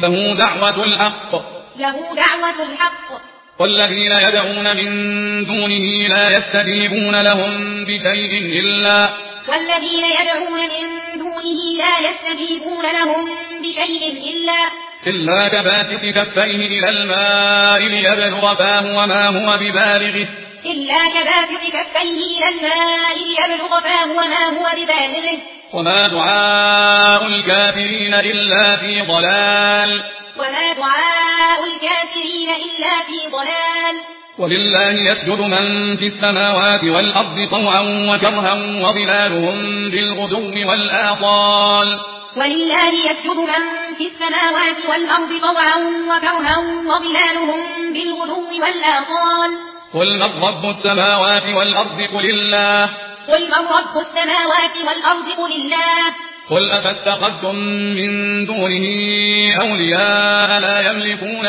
له دعوة الحق والذين يدعون من دونه لا يستجيبون لهم بشيء إلا كباسط كفيه إلى الماء ليبلغ فاه وما هو ببالغه وما دعاء الكافرين إلا في ضلال ولله يسجد من في السماوات والأرض طوعا وكرها وظلالهم بالغدو والآصال قل من رب السماوات والأرض قل الله قل أفاتخذتم من دونه أولياء لا يملكون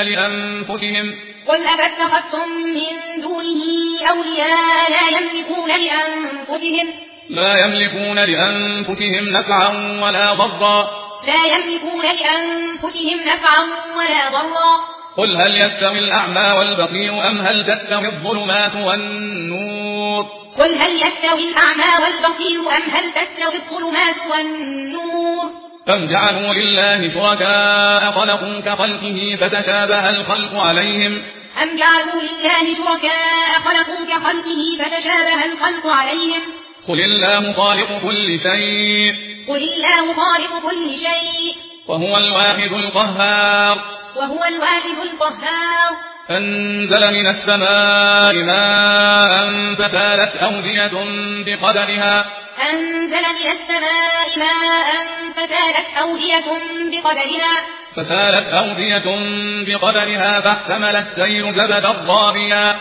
لأنفسهم نفعا ولا ضرا قل هل يستوي الأعمى والبصير أم هل تستوي الظلمات والنور أم جعلوا لله شركاء خلقوا كخلقه فتشابه الخلق عليهم قل الله خالق كل شيء وهو الواحد القهار أنزل من السماء ماء فسالت أودية بقدرها فاحتمل السيل زبدا رابيا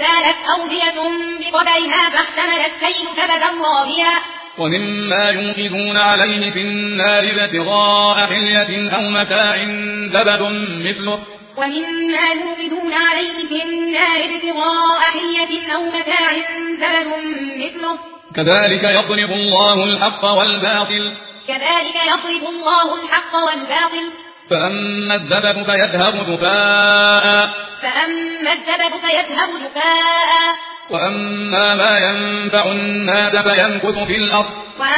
ومما يوقدون عليه في النار ابتغاء حلية أو متاع زبد مثله كذلك يضرب الله الحق والباطل فأما الزبد فيذهب جفاء وأما ما ينفع الناس فيمكث في الأرض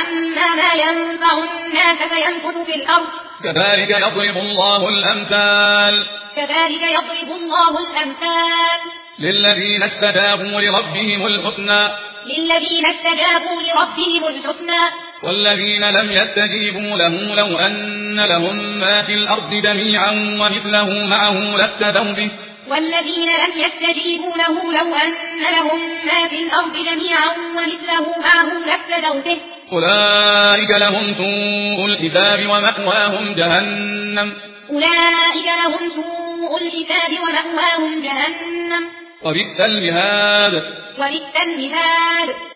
كذلك يضرب الله الأمثال للذين استجابوا لربهم الحسنى والذين لم يستجيبوا له لو أن لهم ما في الأرض جميعا ومثله معه لافتدوا به أولئك لهم سوء الحساب ومأواهم جهنم وبئس المهاد